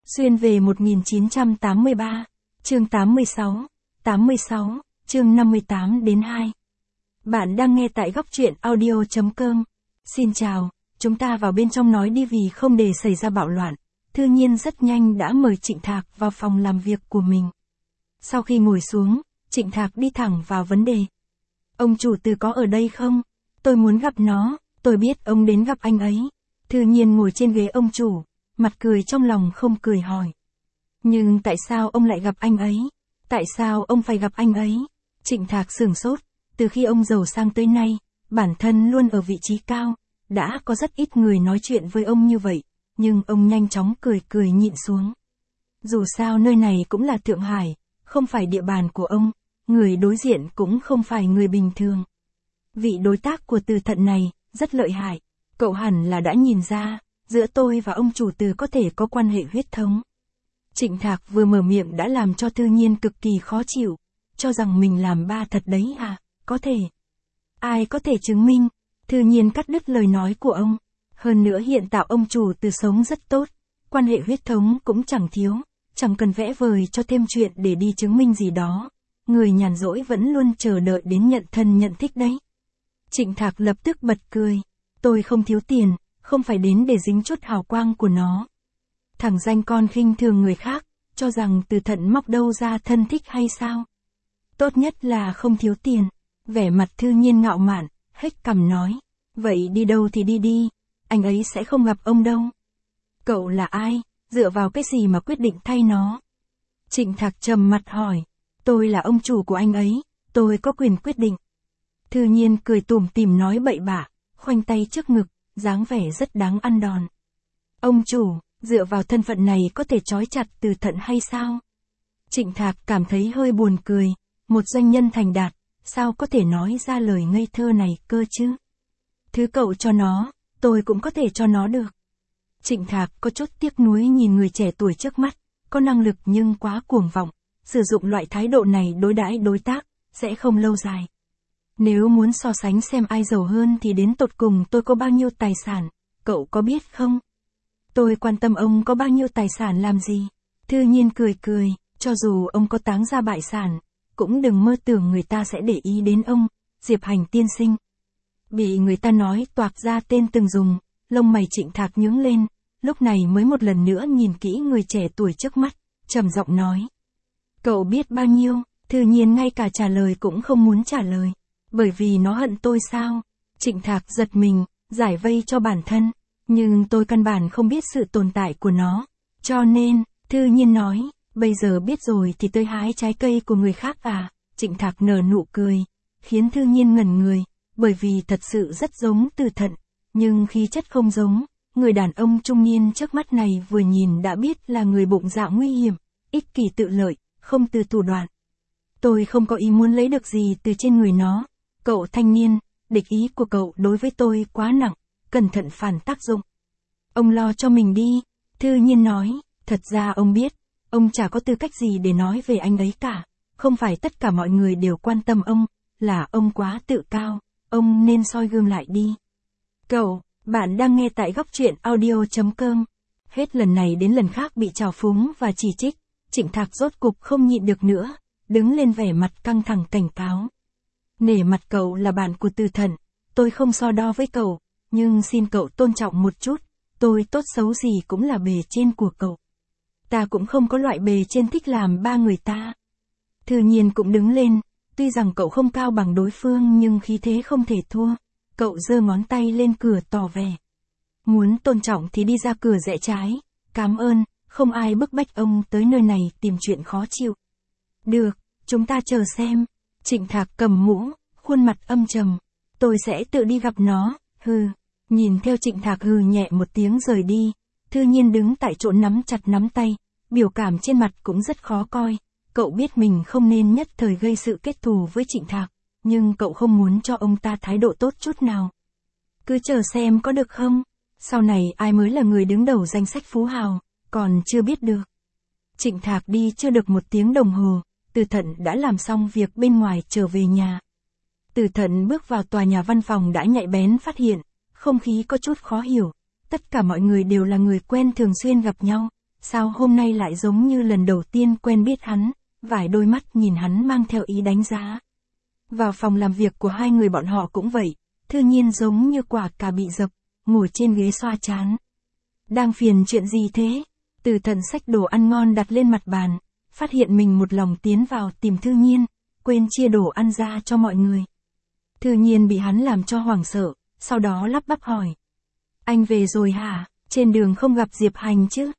Xuyên về 1983, chương 86, chương 58 đến 2. Bạn đang nghe tại góc truyện audio.com. Xin chào, chúng ta vào bên trong nói đi vì không để xảy ra bạo loạn. Thư Nhiên rất nhanh đã mời Trịnh Thạc vào phòng làm việc của mình. Sau khi ngồi xuống, Trịnh Thạc đi thẳng vào vấn đề. Ông chủ Từ có ở đây không? Tôi muốn gặp nó, tôi biết ông đến gặp anh ấy. Thư Nhiên ngồi trên ghế ông chủ, mặt cười trong lòng không cười hỏi. Nhưng tại sao ông lại gặp anh ấy? Tại sao ông phải gặp anh ấy? Trịnh Thạc sửng sốt, từ khi ông giàu sang tới nay, bản thân luôn ở vị trí cao, đã có rất ít người nói chuyện với ông như vậy, nhưng ông nhanh chóng cười nhịn xuống. Dù sao nơi này cũng là Thượng Hải, không phải địa bàn của ông, người đối diện cũng không phải người bình thường. Vị đối tác của Từ Thận này, rất lợi hại, cậu hẳn là đã nhìn ra, giữa tôi và ông chủ Từ có thể có quan hệ huyết thống. Trịnh Thạc vừa mở miệng đã làm cho Thư Nhiên cực kỳ khó chịu, cho rằng mình làm ba thật đấy à, có thể. Ai có thể chứng minh? Thư Nhiên cắt đứt lời nói của ông. Hơn nữa hiện tại ông chủ Từ sống rất tốt, quan hệ huyết thống cũng chẳng thiếu, chẳng cần vẽ vời cho thêm chuyện để đi chứng minh gì đó. Người nhàn rỗi vẫn luôn chờ đợi đến nhận thân nhận thích đấy. Trịnh Thạc lập tức bật cười. Tôi không thiếu tiền, không phải đến để dính chút hào quang của nó. Thằng danh con khinh thường người khác, cho rằng Từ Thận móc đâu ra thân thích hay sao? Tốt nhất là không thiếu tiền. Vẻ mặt Thư Nhiên ngạo mạn, hếch cằm nói. Vậy đi đâu thì đi đi, anh ấy sẽ không gặp ông đâu. Cậu là ai, dựa vào cái gì mà quyết định thay nó? Trịnh Thạc trầm mặt hỏi. Tôi là ông chủ của anh ấy, tôi có quyền quyết định. Thư Nhiên cười tủm tỉm nói bậy bạ, khoanh tay trước ngực, dáng vẻ rất đáng ăn đòn. Ông chủ, dựa vào thân phận này có thể trói chặt Từ Thận hay sao? Trịnh Thạc cảm thấy hơi buồn cười, một doanh nhân thành đạt, sao có thể nói ra lời ngây thơ này cơ chứ? Thứ cậu cho nó, tôi cũng có thể cho nó được. Trịnh Thạc có chút tiếc nuối nhìn người trẻ tuổi trước mắt, có năng lực nhưng quá cuồng vọng, sử dụng loại thái độ này đối đãi đối tác, sẽ không lâu dài. Nếu muốn so sánh xem ai giàu hơn thì đến tột cùng tôi có bao nhiêu tài sản, cậu có biết không? Tôi quan tâm ông có bao nhiêu tài sản làm gì? Thư Nhiên cười, cho dù ông có táng ra bại sản, cũng đừng mơ tưởng người ta sẽ để ý đến ông, Diệp Hành tiên sinh. Bị người ta nói toạc ra tên từng dùng, lông mày Trịnh Thạc nhướng lên, lúc này mới một lần nữa nhìn kỹ người trẻ tuổi trước mắt, trầm giọng nói. Cậu biết bao nhiêu? Thư Nhiên ngay cả trả lời cũng không muốn trả lời. Bởi vì nó hận tôi sao? Trịnh Thạc giật mình, giải vây cho bản thân. Nhưng tôi căn bản không biết sự tồn tại của nó. Cho nên, Thư Nhiên nói, bây giờ biết rồi thì tôi hái trái cây của người khác à? Trịnh Thạc nở nụ cười, khiến Thư Nhiên ngẩn người, bởi vì thật sự rất giống Từ Thận, nhưng khí chất không giống. Người đàn ông trung niên trước mắt này vừa nhìn đã biết là người bụng dạ nguy hiểm, ích kỷ tự lợi, không từ thủ đoạn. Tôi không có ý muốn lấy được gì từ trên người nó. Cậu thanh niên, địch ý của cậu đối với tôi quá nặng, cẩn thận phản tác dụng. Ông lo cho mình đi, Thư Nhiên nói, thật ra ông biết, ông chả có tư cách gì để nói về anh ấy cả, không phải tất cả mọi người đều quan tâm ông, là ông quá tự cao, ông nên soi gương lại đi. Cậu, bạn đang nghe tại góc truyện audio.com. Hết lần này đến lần khác bị trào phúng và chỉ trích, Trịnh Thạc rốt cục không nhịn được nữa, đứng lên vẻ mặt căng thẳng cảnh cáo. Nể mặt cậu là bạn của Từ Thận, tôi không so đo với cậu, nhưng xin cậu tôn trọng một chút, tôi tốt xấu gì cũng là bề trên của cậu. Ta cũng không có loại bề trên thích làm ba người ta. Thư Nhiên cũng đứng lên, tuy rằng cậu không cao bằng đối phương nhưng khí thế không thể thua, cậu giơ ngón tay lên cửa tỏ vẻ. Muốn tôn trọng thì đi ra cửa rẽ trái, cảm ơn, không ai bức bách ông tới nơi này tìm chuyện khó chịu. Được, chúng ta chờ xem. Trịnh Thạc cầm mũ, khuôn mặt âm trầm. Tôi sẽ tự đi gặp nó, hừ. Nhìn theo Trịnh Thạc hừ nhẹ một tiếng rời đi, Thư Nhiên đứng tại chỗ nắm chặt nắm tay, biểu cảm trên mặt cũng rất khó coi. Cậu biết mình không nên nhất thời gây sự kết thù với Trịnh Thạc, nhưng cậu không muốn cho ông ta thái độ tốt chút nào. Cứ chờ xem có được không? Sau này ai mới là người đứng đầu danh sách phú hào, còn chưa biết được. Trịnh Thạc đi chưa được 1 tiếng đồng hồ, Từ Thận đã làm xong việc bên ngoài trở về nhà. Từ Thận bước vào tòa nhà văn phòng đã nhạy bén phát hiện, không khí có chút khó hiểu, tất cả mọi người đều là người quen thường xuyên gặp nhau, sao hôm nay lại giống như lần đầu tiên quen biết hắn, vài đôi mắt nhìn hắn mang theo ý đánh giá. Vào phòng làm việc của hai người bọn họ cũng vậy, Thư Nhiên giống như quả cà bị dập, ngồi trên ghế xoa trán. Đang phiền chuyện gì thế? Từ Thận xách đồ ăn ngon đặt lên mặt bàn, phát hiện mình một lòng tiến vào tìm Thư Nhiên, quên chia đồ ăn ra cho mọi người. Thư Nhiên bị hắn làm cho hoảng sợ, sau đó lắp bắp hỏi. Anh về rồi hả? Trên đường không gặp Diệp Hành chứ?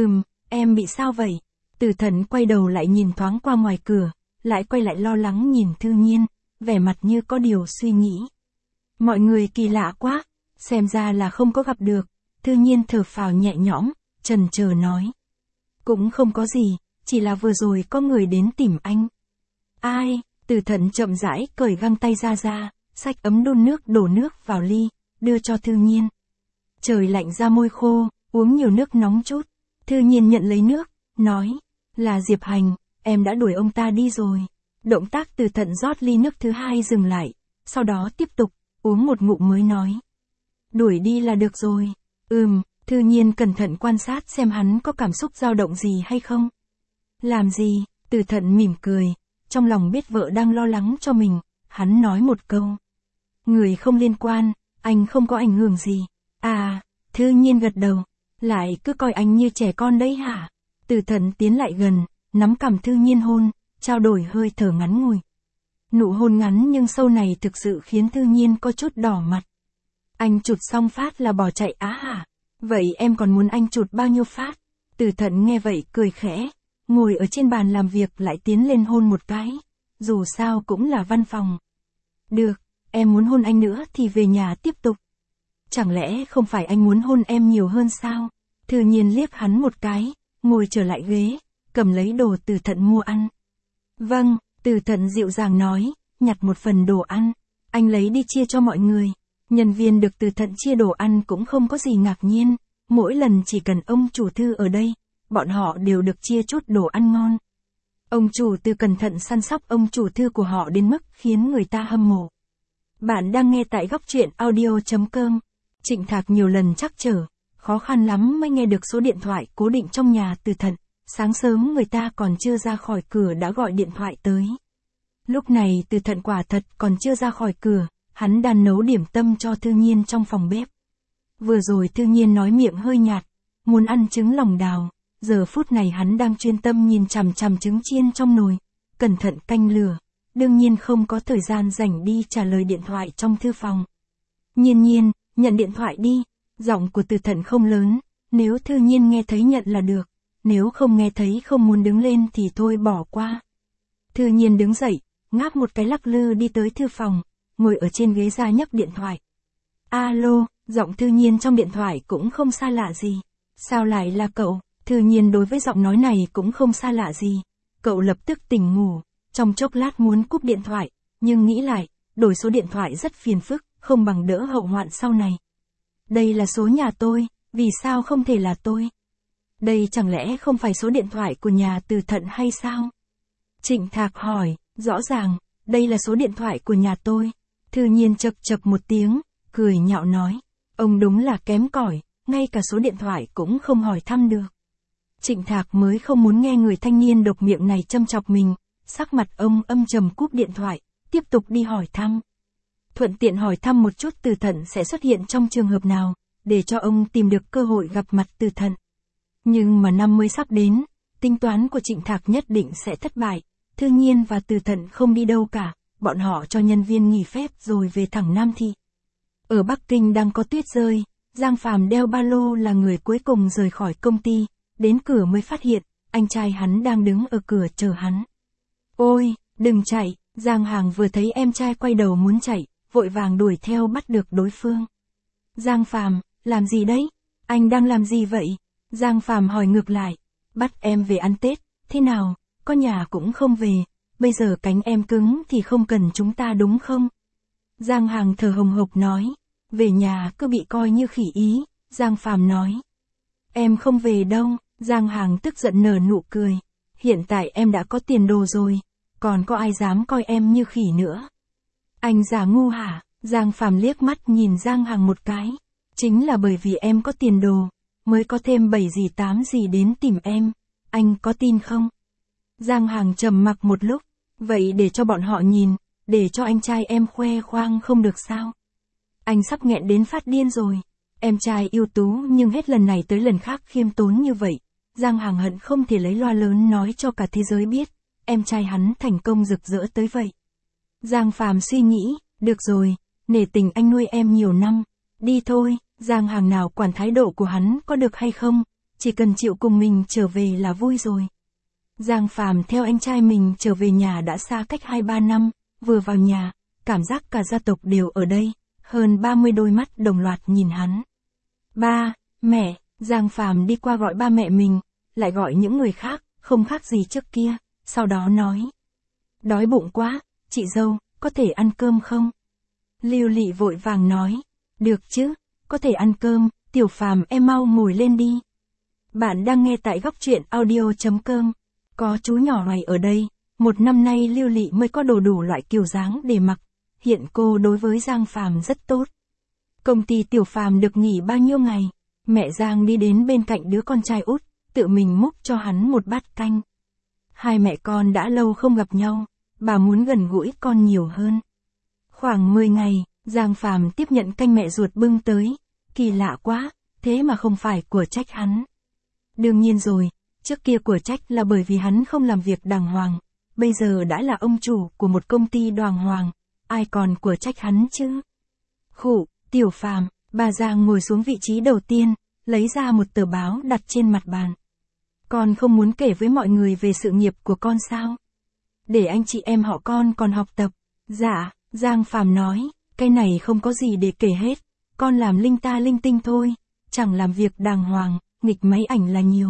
Em bị sao vậy? Từ Thận quay đầu lại nhìn thoáng qua ngoài cửa, lại quay lại lo lắng nhìn Thư Nhiên, vẻ mặt như có điều suy nghĩ. Mọi người kỳ lạ quá, xem ra là không có gặp được. Thư Nhiên thở phào nhẹ nhõm, chần chờ nói. Cũng không có gì, chỉ là vừa rồi có người đến tìm anh. Ai? Từ Thận chậm rãi cởi găng tay ra, xách ấm đun nước đổ nước vào ly, đưa cho Thư Nhiên. Trời lạnh ra môi khô, uống nhiều nước nóng chút. Thư Nhiên nhận lấy nước, nói. Là Diệp Hành, em đã đuổi ông ta đi rồi. Động tác Từ Thận rót ly nước thứ hai dừng lại, sau đó tiếp tục, uống một ngụm mới nói. Đuổi đi là được rồi. Thư Nhiên cẩn thận quan sát xem hắn có cảm xúc dao động gì hay không. Làm gì? Từ Thận mỉm cười, trong lòng biết vợ đang lo lắng cho mình, hắn nói một câu. Người không liên quan, anh không có ảnh hưởng gì. À, Thư Nhiên gật đầu, lại cứ coi anh như trẻ con đấy hả? Từ Thận tiến lại gần, nắm cằm Thư Nhiên hôn, trao đổi hơi thở ngắn ngủi. Nụ hôn ngắn nhưng sâu này thực sự khiến Thư Nhiên có chút đỏ mặt. Anh chụt xong phát là bỏ chạy á hả? Vậy em còn muốn anh chụt bao nhiêu phát? Từ Thận nghe vậy cười khẽ, ngồi ở trên bàn làm việc lại tiến lên hôn một cái. Dù sao cũng là văn phòng. Được, em muốn hôn anh nữa thì về nhà tiếp tục. Chẳng lẽ không phải anh muốn hôn em nhiều hơn sao? Thư Nhiên liếc hắn một cái, ngồi trở lại ghế, cầm lấy đồ Từ Thận mua ăn. Vâng, Từ Thận dịu dàng nói, nhặt một phần đồ ăn, anh lấy đi chia cho mọi người. Nhân viên được Từ Thận chia đồ ăn cũng không có gì ngạc nhiên, mỗi lần chỉ cần ông chủ Thư ở đây, bọn họ đều được chia chút đồ ăn ngon. Ông chủ Từ cẩn thận săn sóc ông chủ Thư của họ đến mức khiến người ta hâm mộ. Bạn đang nghe tại góc truyện audio.com. Trịnh Thạc nhiều lần trắc trở, khó khăn lắm mới nghe được số điện thoại cố định trong nhà Từ Thận, sáng sớm người ta còn chưa ra khỏi cửa đã gọi điện thoại tới. Lúc này Từ Thận quả thật còn chưa ra khỏi cửa, hắn đang nấu điểm tâm cho Thư Nhiên trong phòng bếp. Vừa rồi Thư Nhiên nói miệng hơi nhạt, muốn ăn trứng lòng đào, giờ phút này hắn đang chuyên tâm nhìn chằm chằm trứng chiên trong nồi, cẩn thận canh lửa, đương nhiên không có thời gian rảnh đi trả lời điện thoại trong thư phòng. Nhiên, nhận điện thoại đi, giọng của Từ Thận không lớn, nếu Thư Nhiên nghe thấy nhận là được, nếu không nghe thấy không muốn đứng lên thì thôi bỏ qua. Thư Nhiên đứng dậy, ngáp một cái lắc lư đi tới thư phòng, ngồi ở trên ghế ra nhấc điện thoại. Alo, giọng Thư Nhiên trong điện thoại cũng không xa lạ gì. Sao lại là cậu? Thư Nhiên đối với giọng nói này cũng không xa lạ gì. Cậu lập tức tỉnh ngủ, trong chốc lát muốn cúp điện thoại, nhưng nghĩ lại, đổi số điện thoại rất phiền phức, không bằng đỡ hậu hoạn sau này. Đây là số nhà tôi, vì sao không thể là tôi? Đây chẳng lẽ không phải số điện thoại của nhà Từ Thận hay sao? Trịnh Thạc hỏi, rõ ràng, đây là số điện thoại của nhà tôi. Thư Nhiên chậc chậc một tiếng, cười nhạo nói, ông đúng là kém cỏi, ngay cả số điện thoại cũng không hỏi thăm được. Trịnh Thạc mới không muốn nghe người thanh niên độc miệng này châm chọc mình, sắc mặt ông âm trầm cúp điện thoại, tiếp tục đi hỏi thăm. Thuận tiện hỏi thăm một chút Từ Thận sẽ xuất hiện trong trường hợp nào, để cho ông tìm được cơ hội gặp mặt Từ Thận. Nhưng mà năm mới sắp đến, tính toán của Trịnh Thạc nhất định sẽ thất bại, Thư Nhiên và Từ Thận không đi đâu cả, bọn họ cho nhân viên nghỉ phép rồi về thẳng Nam Thị. Ở Bắc Kinh đang có tuyết rơi, Giang Phàm đeo ba lô là người cuối cùng rời khỏi công ty, đến cửa mới phát hiện, anh trai hắn đang đứng ở cửa chờ hắn. Ôi, đừng chạy, Giang Hàng vừa thấy em trai quay đầu muốn chạy, vội vàng đuổi theo bắt được đối phương. Giang Phàm, làm gì đấy? Anh đang làm gì vậy? Giang Phàm hỏi ngược lại, bắt em về ăn Tết, thế nào, có nhà cũng không về, bây giờ cánh em cứng thì không cần chúng ta đúng không? Giang Hàng thở hồng hộc nói, về nhà cứ bị coi như khỉ ý, Giang Phàm nói. Em không về đâu, Giang Hàng tức giận nở nụ cười, hiện tại em đã có tiền đồ rồi, còn có ai dám coi em như khỉ nữa? Anh giả ngu hả? Giang Phàm liếc mắt nhìn Giang Hàng một cái, chính là bởi vì em có tiền đồ, mới có thêm 7 gì 8 gì đến tìm em, anh có tin không? Giang Hàng trầm mặc một lúc, vậy để cho bọn họ nhìn, để cho anh trai em khoe khoang không được sao? Anh sắp nghẹn đến phát điên rồi. Em trai ưu tú nhưng hết lần này tới lần khác khiêm tốn như vậy. Giang Hàng hận không thể lấy loa lớn nói cho cả thế giới biết, em trai hắn thành công rực rỡ tới vậy. Giang Phàm suy nghĩ, được rồi, nể tình anh nuôi em nhiều năm, đi thôi. Giang Hàng nào quản thái độ của hắn có được hay không, chỉ cần chịu cùng mình trở về là vui rồi. Giang Phàm theo anh trai mình trở về nhà đã xa cách 2-3 năm, vừa vào nhà, cảm giác cả gia tộc đều ở đây, hơn 30 đôi mắt đồng loạt nhìn hắn. Ba, mẹ, Giang Phàm đi qua gọi ba mẹ mình, lại gọi những người khác, không khác gì trước kia, sau đó nói. Đói bụng quá, chị dâu, có thể ăn cơm không? Lưu Lị vội vàng nói, được chứ, có thể ăn cơm, Tiểu Phàm em mau ngồi lên đi. Bạn đang nghe tại góc truyện audio.com, có chú nhỏ này ở đây, 1 năm nay Lưu Lị mới có đồ đủ loại kiểu dáng để mặc, hiện cô đối với Giang Phàm rất tốt. Công ty Tiểu Phàm được nghỉ bao nhiêu ngày, mẹ Giang đi đến bên cạnh đứa con trai út, tự mình múc cho hắn một bát canh. Hai mẹ con đã lâu không gặp nhau, bà muốn gần gũi con nhiều hơn. Khoảng 10 ngày, Giang Phàm tiếp nhận canh mẹ ruột bưng tới, kỳ lạ quá, thế mà không phải của trách hắn. Đương nhiên rồi, trước kia của trách là bởi vì hắn không làm việc đàng hoàng, bây giờ đã là ông chủ của một công ty đàng hoàng, ai còn của trách hắn chứ? Khụ, Tiểu Phàm, bà Giang ngồi xuống vị trí đầu tiên, lấy ra một tờ báo đặt trên mặt bàn. Con không muốn kể với mọi người về sự nghiệp của con sao? Để anh chị em họ con còn học tập. Dạ, Giang Phàm nói, cái này không có gì để kể hết, con làm linh ta linh tinh thôi, chẳng làm việc đàng hoàng, nghịch máy ảnh là nhiều.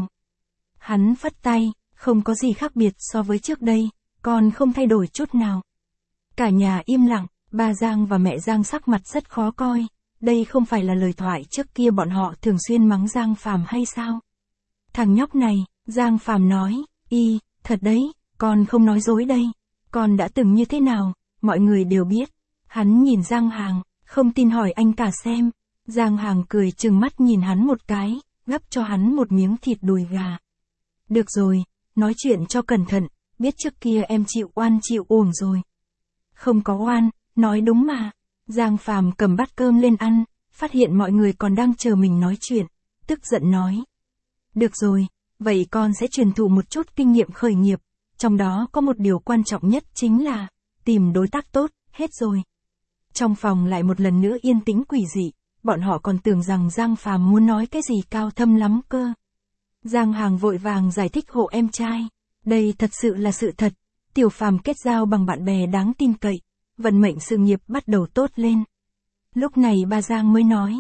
Hắn phất tay, không có gì khác biệt so với trước đây, con không thay đổi chút nào. Cả nhà im lặng, ba Giang và mẹ Giang sắc mặt rất khó coi, đây không phải là lời thoại trước kia bọn họ thường xuyên mắng Giang Phàm hay sao? Thằng nhóc này, Giang Phàm nói, thật đấy, con không nói dối đây, con đã từng như thế nào, mọi người đều biết. Hắn nhìn Giang Hàng, không tin hỏi anh cả xem. Giang Hàng cười trừng mắt nhìn hắn một cái, gắp cho hắn một miếng thịt đùi gà. Được rồi, nói chuyện cho cẩn thận, biết trước kia em chịu oan chịu uổng rồi. Không có oan, nói đúng mà. Giang Phàm cầm bát cơm lên ăn, phát hiện mọi người còn đang chờ mình nói chuyện, tức giận nói. Được rồi, vậy con sẽ truyền thụ một chút kinh nghiệm khởi nghiệp, trong đó có một điều quan trọng nhất chính là tìm đối tác tốt, hết rồi. Trong phòng lại một lần nữa yên tĩnh quỷ dị, bọn họ còn tưởng rằng Giang Phàm muốn nói cái gì cao thâm lắm cơ. Giang Hàng vội vàng giải thích hộ em trai, đây thật sự là sự thật, Tiểu Phàm kết giao bằng bạn bè đáng tin cậy, vận mệnh sự nghiệp bắt đầu tốt lên. Lúc này ba Giang mới nói,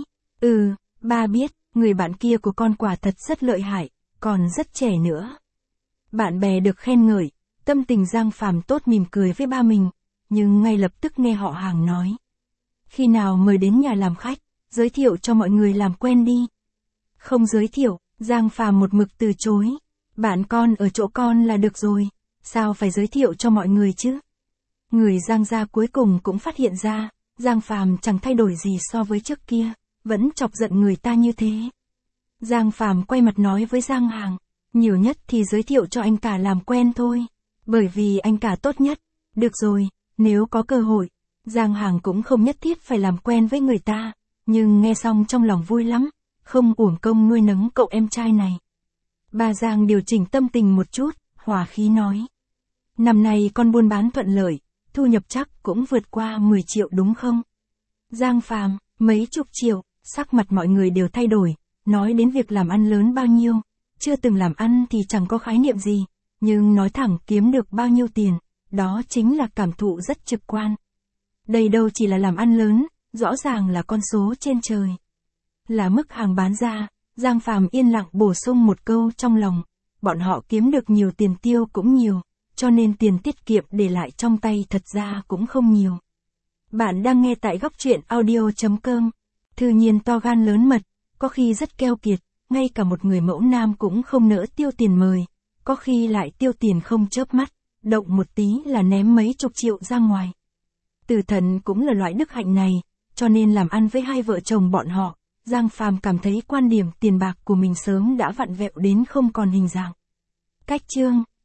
ba biết, người bạn kia của con quả thật rất lợi hại, còn rất trẻ nữa. Bạn bè được khen ngợi, tâm tình Giang Phàm tốt mỉm cười với ba mình, nhưng ngay lập tức nghe họ Hàng nói. Khi nào mời đến nhà làm khách, giới thiệu cho mọi người làm quen đi. Không giới thiệu, Giang Phàm một mực từ chối. Bạn con ở chỗ con là được rồi, sao phải giới thiệu cho mọi người chứ? Người Giang gia cuối cùng cũng phát hiện ra, Giang Phàm chẳng thay đổi gì so với trước kia, vẫn chọc giận người ta như thế. Giang Phàm quay mặt nói với Giang Hàng, nhiều nhất thì giới thiệu cho anh cả làm quen thôi, bởi vì anh cả tốt nhất. Được rồi, nếu có cơ hội, Giang Hàng cũng không nhất thiết phải làm quen với người ta, nhưng nghe xong trong lòng vui lắm, không uổng công nuôi nấng cậu em trai này. Ba Giang điều chỉnh tâm tình một chút, hòa khí nói. Năm nay con buôn bán thuận lợi, thu nhập chắc cũng vượt qua 10 triệu đúng không? Giang Phàm, mấy chục triệu, sắc mặt mọi người đều thay đổi, nói đến việc làm ăn lớn bao nhiêu, chưa từng làm ăn thì chẳng có khái niệm gì, nhưng nói thẳng kiếm được bao nhiêu tiền, đó chính là cảm thụ rất trực quan. Đây đâu chỉ là làm ăn lớn, rõ ràng là con số trên trời. Là mức hàng bán ra, Giang Phàm yên lặng bổ sung một câu trong lòng, bọn họ kiếm được nhiều tiền tiêu cũng nhiều, cho nên tiền tiết kiệm để lại trong tay thật ra cũng không nhiều. Bạn đang nghe tại góc truyện audio.com. Thư Nhiên to gan lớn mật, có khi rất keo kiệt, ngay cả một người mẫu nam cũng không nỡ tiêu tiền mời, có khi lại tiêu tiền không chớp mắt, động một tí là ném mấy chục triệu ra ngoài. Từ Thần cũng là loại đức hạnh này, cho nên làm ăn với hai vợ chồng bọn họ, Giang Phàm cảm thấy quan điểm tiền bạc của mình sớm đã vặn vẹo đến không còn hình dạng. Cách chương